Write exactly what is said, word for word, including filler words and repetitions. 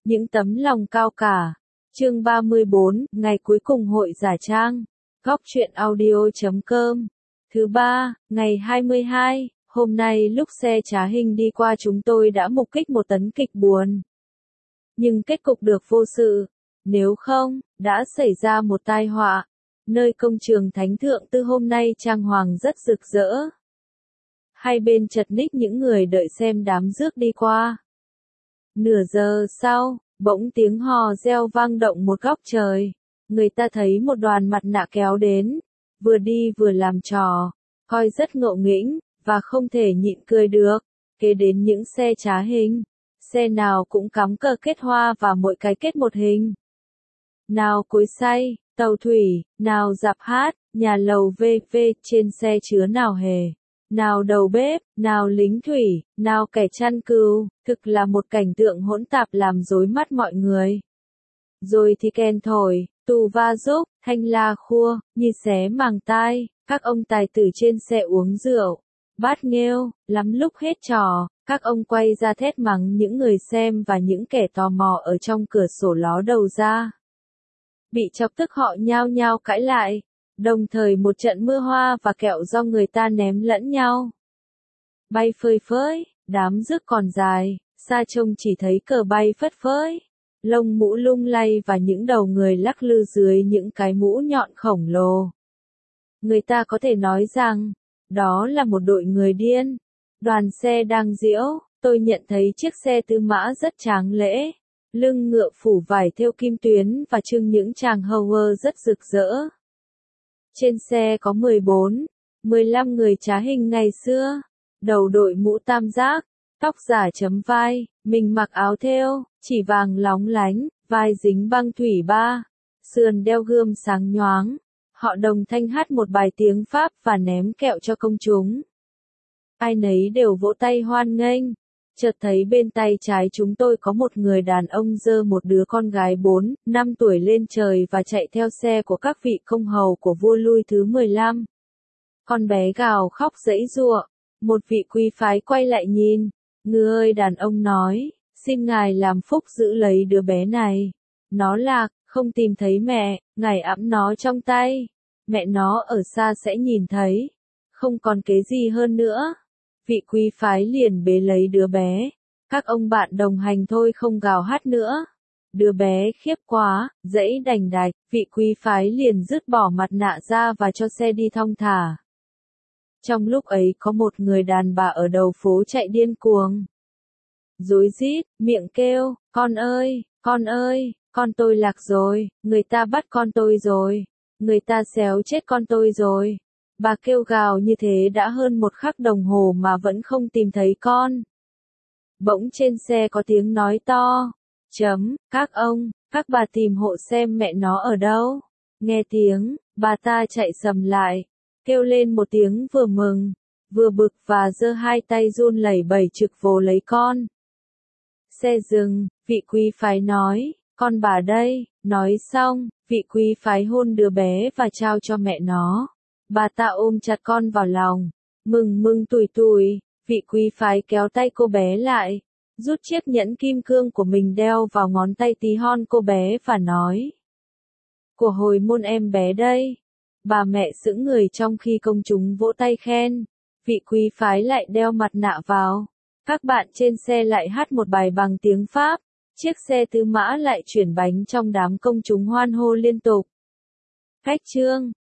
Những tấm lòng cao cả. Chương ba mươi bốn, ngày cuối cùng hội giả trang. Góc truyện audio chấm com. Thứ ba, ngày hai mươi hai, hôm nay lúc xe trá hình đi qua chúng tôi đã mục kích một tấn kịch buồn. Nhưng kết cục được vô sự. Nếu không, đã xảy ra một tai họa. Nơi công trường Thánh Thượng Tư hôm nay trang hoàng rất rực rỡ. Hai bên chật ních những người đợi xem đám rước đi qua. Nửa giờ sau, bỗng tiếng hò reo vang động một góc trời. Người ta thấy một đoàn mặt nạ kéo đến, vừa đi vừa làm trò, coi rất ngộ nghĩnh, và không thể nhịn cười được. Kế đến những xe trá hình, xe nào cũng cắm cờ kết hoa và mỗi cái kết một hình. Nào cối xay, tàu thủy, nào dạp hát, nhà lầu vê vê, trên xe chứa nào hề. Nào đầu bếp, nào lính thủy, nào kẻ chăn cừu, thực là một cảnh tượng hỗn tạp làm rối mắt mọi người. Rồi thì kèn thổi, tù va giúp, thanh la khua, như xé màng tai, các ông tài tử trên xe uống rượu, bát nghêu, lắm lúc hết trò, các ông quay ra thét mắng những người xem và những kẻ tò mò ở trong cửa sổ ló đầu ra. Bị chọc tức họ nhao nhao cãi lại. Đồng thời một trận mưa hoa và kẹo do người ta ném lẫn nhau. Bay phơi phới, đám rước còn dài, xa trông chỉ thấy cờ bay phất phới. Lông mũ lung lay và những đầu người lắc lư dưới những cái mũ nhọn khổng lồ. Người ta có thể nói rằng, đó là một đội người điên. Đoàn xe đang diễu, tôi nhận thấy chiếc xe tư mã rất tráng lễ. Lưng ngựa phủ vải thêu kim tuyến và trưng những tràng hầu rất rực rỡ. Trên xe có mười bốn, mười lăm người trá hình ngày xưa, đầu đội mũ tam giác, tóc giả chấm vai, mình mặc áo thêu, chỉ vàng lóng lánh, vai dính băng thủy ba, sườn đeo gươm sáng nhoáng. Họ đồng thanh hát một bài tiếng Pháp và ném kẹo cho công chúng. Ai nấy đều vỗ tay hoan nghênh. Chợt thấy bên tay trái chúng tôi có một người đàn ông giơ một đứa con gái bốn, năm tuổi lên trời và chạy theo xe của các vị công hầu của vua Louis thứ mười lăm. Con bé gào khóc giãy giụa. Một vị quý phái quay lại nhìn. Ngư ơi, đàn ông nói, xin ngài làm phúc giữ lấy đứa bé này. Nó lạc, không tìm thấy mẹ, ngài ẵm nó trong tay. Mẹ nó ở xa sẽ nhìn thấy. Không còn kế gì hơn nữa. Vị quý phái liền bế lấy đứa bé. Các ông bạn đồng hành thôi không gào hát nữa. Đứa bé khiếp quá, dãy đành đạch, vị quý phái liền dứt bỏ mặt nạ ra và cho xe đi thong thả. Trong lúc ấy có một người đàn bà ở đầu phố chạy điên cuồng. Rối rít, miệng kêu, con ơi, con ơi, con tôi lạc rồi, người ta bắt con tôi rồi, người ta xéo chết con tôi rồi. Bà kêu gào như thế đã hơn một khắc đồng hồ mà vẫn không tìm thấy con. Bỗng trên xe có tiếng nói to. Chấm, các ông, các bà tìm hộ xem mẹ nó ở đâu. Nghe tiếng, bà ta chạy sầm lại, kêu lên một tiếng vừa mừng, vừa bực và giơ hai tay run lẩy bẩy trực vồ lấy con. Xe dừng, vị quý phái nói, con bà đây, nói xong, vị quý phái hôn đứa bé và trao cho mẹ nó. Bà ta ôm chặt con vào lòng, mừng mừng tủi tủi, vị quý phái kéo tay cô bé lại, rút chiếc nhẫn kim cương của mình đeo vào ngón tay tí hon cô bé và nói. Của hồi môn em bé đây. Bà mẹ sững người trong khi công chúng vỗ tay khen, vị quý phái lại đeo mặt nạ vào. Các bạn trên xe lại hát một bài bằng tiếng Pháp, chiếc xe tư mã lại chuyển bánh trong đám công chúng hoan hô liên tục. Cách chương